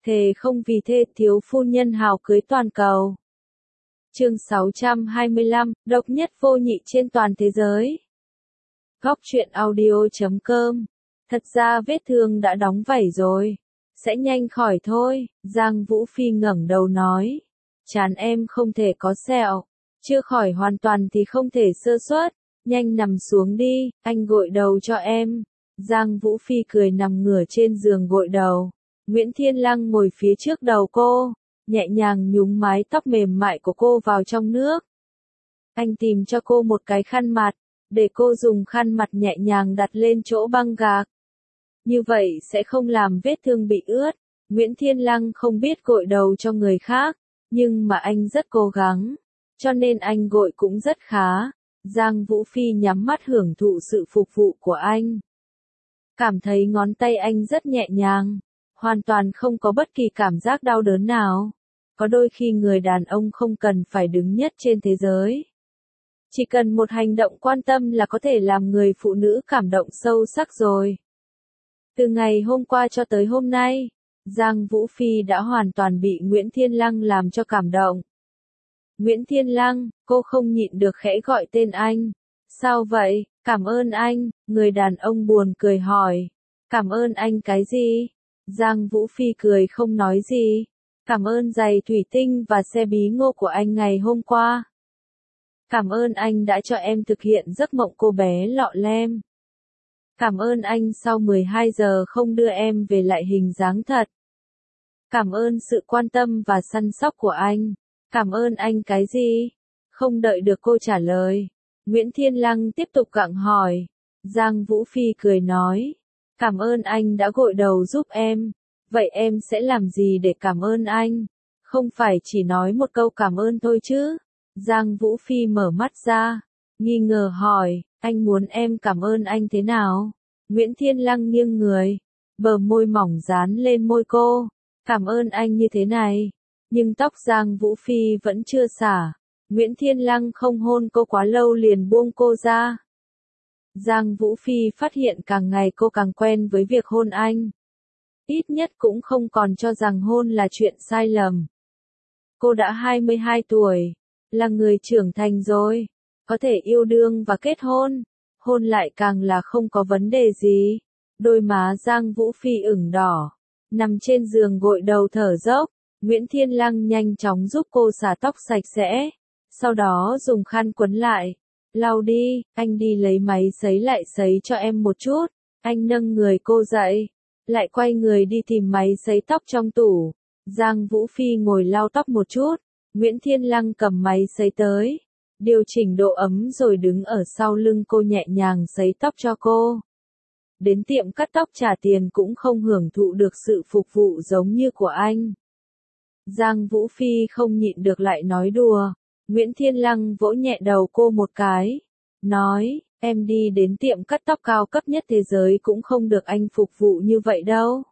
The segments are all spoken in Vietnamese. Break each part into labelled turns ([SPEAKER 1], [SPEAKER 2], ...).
[SPEAKER 1] Thề không vì thê thiếu phu nhân hào cưới toàn cầu. Chương 625, độc nhất vô nhị trên toàn thế giới. Góc truyện audio.com. Thật ra vết thương đã đóng vảy rồi, sẽ nhanh khỏi thôi, Giang Vũ Phi ngẩng đầu nói. Trán em không thể có sẹo, chưa khỏi hoàn toàn thì không thể sơ suất, nhanh nằm xuống đi, anh gội đầu cho em. Giang Vũ Phi cười nằm ngửa trên giường gội đầu. Nguyễn Thiên Lăng ngồi phía trước đầu cô, nhẹ nhàng nhúng mái tóc mềm mại của cô vào trong nước. Anh tìm cho cô một cái khăn mặt, để cô dùng khăn mặt nhẹ nhàng đặt lên chỗ băng gạc. Như vậy sẽ không làm vết thương bị ướt. Nguyễn Thiên Lăng không biết gội đầu cho người khác, nhưng mà anh rất cố gắng, cho nên anh gội cũng rất khá. Giang Vũ Phi nhắm mắt hưởng thụ sự phục vụ của anh. Cảm thấy ngón tay anh rất nhẹ nhàng, hoàn toàn không có bất kỳ cảm giác đau đớn nào. Có đôi khi người đàn ông không cần phải đứng nhất trên thế giới. Chỉ cần một hành động quan tâm là có thể làm người phụ nữ cảm động sâu sắc rồi. Từ ngày hôm qua cho tới hôm nay, Giang Vũ Phi đã hoàn toàn bị Nguyễn Thiên Lăng làm cho cảm động. Nguyễn Thiên Lăng, cô không nhịn được khẽ gọi tên anh. Sao vậy? Cảm ơn anh, người đàn ông buồn cười hỏi. Cảm ơn anh cái gì? Giang Vũ Phi cười không nói gì. Cảm ơn giày thủy tinh và xe bí ngô của anh ngày hôm qua. Cảm ơn anh đã cho em thực hiện giấc mộng cô bé lọ lem. Cảm ơn anh sau 12 giờ không đưa em về lại hình dáng thật. Cảm ơn sự quan tâm và săn sóc của anh. Cảm ơn anh cái gì? Không đợi được cô trả lời, Nguyễn Thiên Lăng tiếp tục gặng hỏi. Giang Vũ Phi cười nói. Cảm ơn anh đã gội đầu giúp em. Vậy em sẽ làm gì để cảm ơn anh? Không phải chỉ nói một câu cảm ơn thôi chứ? Giang Vũ Phi mở mắt ra, nghi ngờ hỏi, anh muốn em cảm ơn anh thế nào? Nguyễn Thiên Lăng nghiêng người, bờ môi mỏng dán lên môi cô. Cảm ơn anh như thế này. Nhưng tóc Giang Vũ Phi vẫn chưa xả. Nguyễn Thiên Lăng không hôn cô quá lâu liền buông cô ra. Giang Vũ Phi phát hiện càng ngày cô càng quen với việc hôn anh. Ít nhất cũng không còn cho rằng hôn là chuyện sai lầm. Cô đã 22 tuổi, là người trưởng thành rồi, có thể yêu đương và kết hôn. Hôn lại càng là không có vấn đề gì. Đôi má Giang Vũ Phi ửng đỏ, nằm trên giường gội đầu thở dốc. Nguyễn Thiên Lăng nhanh chóng giúp cô xả tóc sạch sẽ, sau đó dùng khăn quấn lại. Lau đi, anh đi lấy máy sấy lại sấy cho em một chút. Anh nâng người cô dậy, lại quay người đi tìm máy sấy tóc trong tủ. Giang Vũ Phi ngồi lau tóc một chút, Nguyễn Thiên Lăng cầm máy sấy tới, điều chỉnh độ ấm rồi đứng ở sau lưng cô nhẹ nhàng sấy tóc cho cô. Đến tiệm cắt tóc trả tiền cũng không hưởng thụ được sự phục vụ giống như của anh. Giang Vũ Phi không nhịn được lại nói đùa. Nguyễn Thiên Lăng vỗ nhẹ đầu cô một cái, nói, em đi đến tiệm cắt tóc cao cấp nhất thế giới cũng không được anh phục vụ như vậy đâu.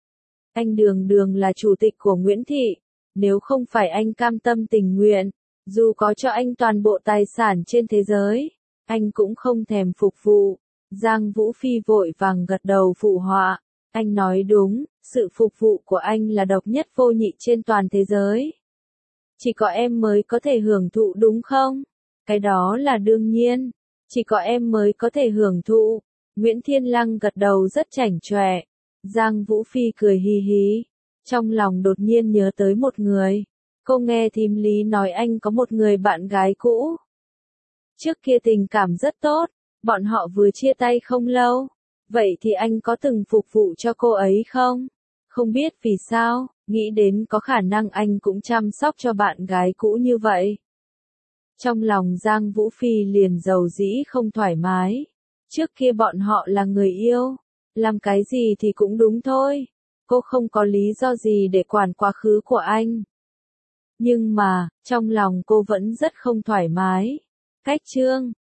[SPEAKER 1] Anh Đường Đường là chủ tịch của Nguyễn Thị, nếu không phải anh cam tâm tình nguyện, dù có cho anh toàn bộ tài sản trên thế giới, anh cũng không thèm phục vụ. Giang Vũ Phi vội vàng gật đầu phụ họa. Anh nói đúng, sự phục vụ của anh là độc nhất vô nhị trên toàn thế giới. Chỉ có em mới có thể hưởng thụ đúng không? Cái đó là đương nhiên. Chỉ có em mới có thể hưởng thụ. Nguyễn Thiên Lăng gật đầu rất chảnh chọe. Giang Vũ Phi cười hì hí. Trong lòng đột nhiên nhớ tới một người. Cô nghe thím Lý nói anh có một người bạn gái cũ. Trước kia tình cảm rất tốt, bọn họ vừa chia tay không lâu. Vậy thì anh có từng phục vụ cho cô ấy không? Không biết vì sao, nghĩ đến có khả năng anh cũng chăm sóc cho bạn gái cũ như vậy. Trong lòng Giang Vũ Phi liền dầu dĩ không thoải mái. Trước kia bọn họ là người yêu, làm cái gì thì cũng đúng thôi. Cô không có lý do gì để quản quá khứ của anh. Nhưng mà, trong lòng cô vẫn rất không thoải mái. Cách chương